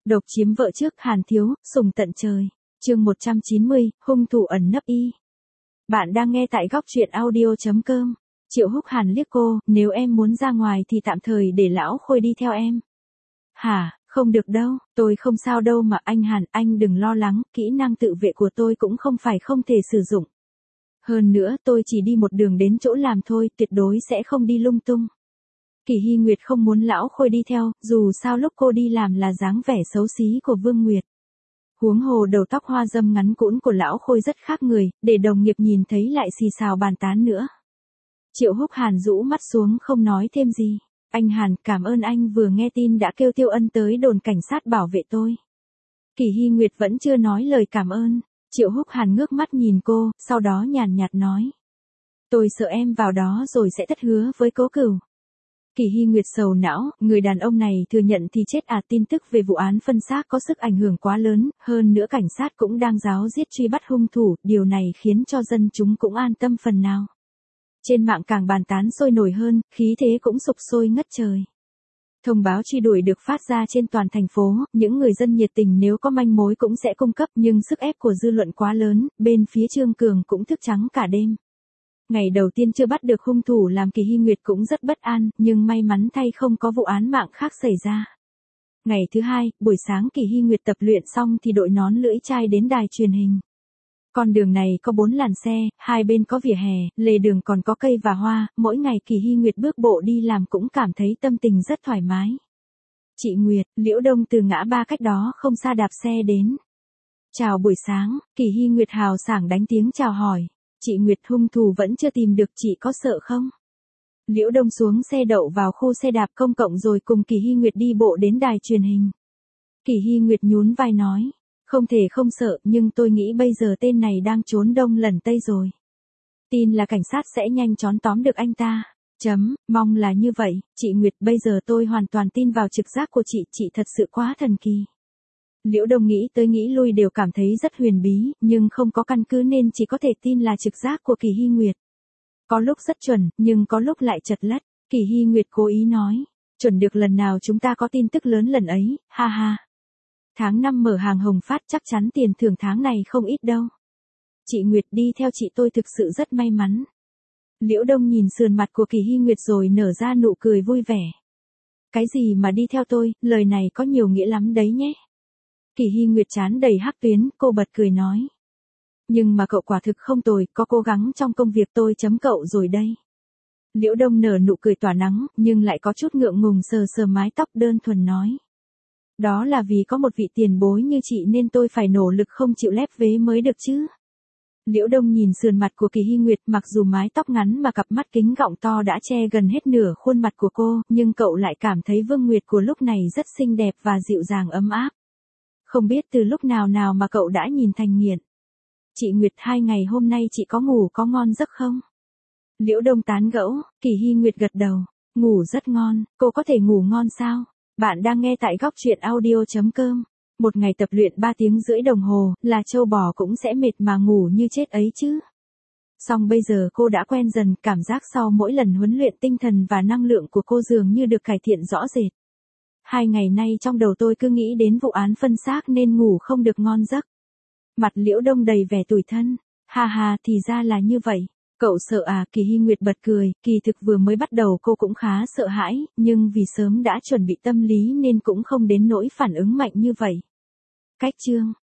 Độc chiếm vợ trước Hàn Thiếu, sùng tận trời. Chương 190, hung thủ ẩn nấp y. Bạn đang nghe tại góc truyện audio.com. Triệu Húc Hàn liếc cô, nếu em muốn ra ngoài thì tạm thời để lão Khôi đi theo em. Hả, không được đâu, tôi không sao đâu mà anh Hàn, anh đừng lo lắng, kỹ năng tự vệ của tôi cũng không phải không thể sử dụng. Hơn nữa tôi chỉ đi một đường đến chỗ làm thôi, tuyệt đối sẽ không đi lung tung. Kỳ Hy Nguyệt không muốn lão Khôi đi theo, dù sao lúc cô đi làm là dáng vẻ xấu xí của Vương Nguyệt. Huống hồ đầu tóc hoa dâm ngắn cũn của lão Khôi rất khác người, để đồng nghiệp nhìn thấy lại xì xào bàn tán nữa. Triệu Húc Hàn rũ mắt xuống không nói thêm gì. Anh Hàn, cảm ơn anh vừa nghe tin đã kêu Tiêu Ân tới đồn cảnh sát bảo vệ tôi. Kỳ Hy Nguyệt vẫn chưa nói lời cảm ơn. Triệu Húc Hàn ngước mắt nhìn cô, sau đó nhàn nhạt nói. Tôi sợ em vào đó rồi sẽ thất hứa với Cố Cửu. Kỳ Hy Nguyệt sầu não, người đàn ông này thừa nhận thì chết à, tin tức về vụ án phân xác có sức ảnh hưởng quá lớn, hơn nữa cảnh sát cũng đang ráo riết truy bắt hung thủ, điều này khiến cho dân chúng cũng an tâm phần nào. Trên mạng càng bàn tán sôi nổi hơn, khí thế cũng sục sôi ngất trời. Thông báo truy đuổi được phát ra trên toàn thành phố, những người dân nhiệt tình nếu có manh mối cũng sẽ cung cấp, nhưng sức ép của dư luận quá lớn, bên phía Trương Cường cũng thức trắng cả đêm. Ngày đầu tiên chưa bắt được hung thủ làm Kỳ Hy Nguyệt cũng rất bất an, nhưng may mắn thay không có vụ án mạng khác xảy ra. Ngày thứ hai, buổi sáng Kỳ Hy Nguyệt tập luyện xong thì đội nón lưỡi chai đến đài truyền hình. Con đường này có 4 làn xe, hai bên có vỉa hè, lề đường còn có cây và hoa, mỗi ngày Kỳ Hy Nguyệt bước bộ đi làm cũng cảm thấy tâm tình rất thoải mái. Chị Nguyệt, Liễu Đông từ ngã ba cách đó không xa đạp xe đến. Chào buổi sáng, Kỳ Hy Nguyệt hào sảng đánh tiếng chào hỏi. Chị Nguyệt, hung thủ vẫn chưa tìm được, chị có sợ không? Liễu Đông xuống xe đậu vào khu xe đạp công cộng rồi cùng Kỳ Hy Nguyệt đi bộ đến đài truyền hình. Kỳ Hy Nguyệt nhún vai nói. Không thể không sợ, nhưng tôi nghĩ bây giờ tên này đang trốn đông lẩn tây rồi. Tin là cảnh sát sẽ nhanh chóng tóm được anh ta. Mong là như vậy, chị Nguyệt, bây giờ tôi hoàn toàn tin vào trực giác của chị thật sự quá thần kỳ. Liễu Đông nghĩ tới nghĩ lui đều cảm thấy rất huyền bí, nhưng không có căn cứ nên chỉ có thể tin là trực giác của Kỳ Hy Nguyệt. Có lúc rất chuẩn, nhưng có lúc lại chật lất. Kỳ Hy Nguyệt cố ý nói, chuẩn được lần nào chúng ta có tin tức lớn lần ấy, ha ha. Tháng 5 mở hàng Hồng Phát chắc chắn tiền thưởng tháng này không ít đâu. Chị Nguyệt, đi theo chị tôi thực sự rất may mắn. Liễu Đông nhìn sườn mặt của Kỳ Hy Nguyệt rồi nở ra nụ cười vui vẻ. Cái gì mà đi theo tôi, lời này có nhiều nghĩa lắm đấy nhé. Kỳ Hy Nguyệt trán đầy hắc tuyến, cô bật cười nói. Nhưng mà cậu quả thực không tồi, có cố gắng trong công việc tôi chấm cậu rồi đây. Liễu Đông nở nụ cười tỏa nắng, nhưng lại có chút ngượng ngùng sờ sờ mái tóc đơn thuần nói. Đó là vì có một vị tiền bối như chị nên tôi phải nỗ lực không chịu lép vế mới được chứ. Liễu Đông nhìn sườn mặt của Kỳ Hy Nguyệt, mặc dù mái tóc ngắn mà cặp mắt kính gọng to đã che gần hết nửa khuôn mặt của cô, nhưng cậu lại cảm thấy Vương Nguyệt của lúc này rất xinh đẹp và dịu dàng ấm áp. Không biết từ lúc nào mà cậu đã nhìn thành nghiện. Chị Nguyệt, 2 ngày hôm nay chị có ngủ có ngon giấc không? Liễu Đông tán gẫu, Kỳ Hy Nguyệt gật đầu, ngủ rất ngon, cô có thể ngủ ngon sao? Bạn đang nghe tại góc truyện audio.com. Một ngày tập luyện 3 tiếng rưỡi đồng hồ, là trâu bò cũng sẽ mệt mà ngủ như chết ấy chứ. Song bây giờ cô đã quen dần, cảm giác sau mỗi lần huấn luyện tinh thần và năng lượng của cô dường như được cải thiện rõ rệt. 2 ngày nay trong đầu tôi cứ nghĩ đến vụ án phân xác nên ngủ không được ngon giấc. Mặt Liễu Đông đầy vẻ tủi thân. Ha ha, thì ra là như vậy. Cậu sợ à? Kỳ Hy Nguyệt bật cười, kỳ thực vừa mới bắt đầu cô cũng khá sợ hãi, nhưng vì sớm đã chuẩn bị tâm lý nên cũng không đến nỗi phản ứng mạnh như vậy. Cách chương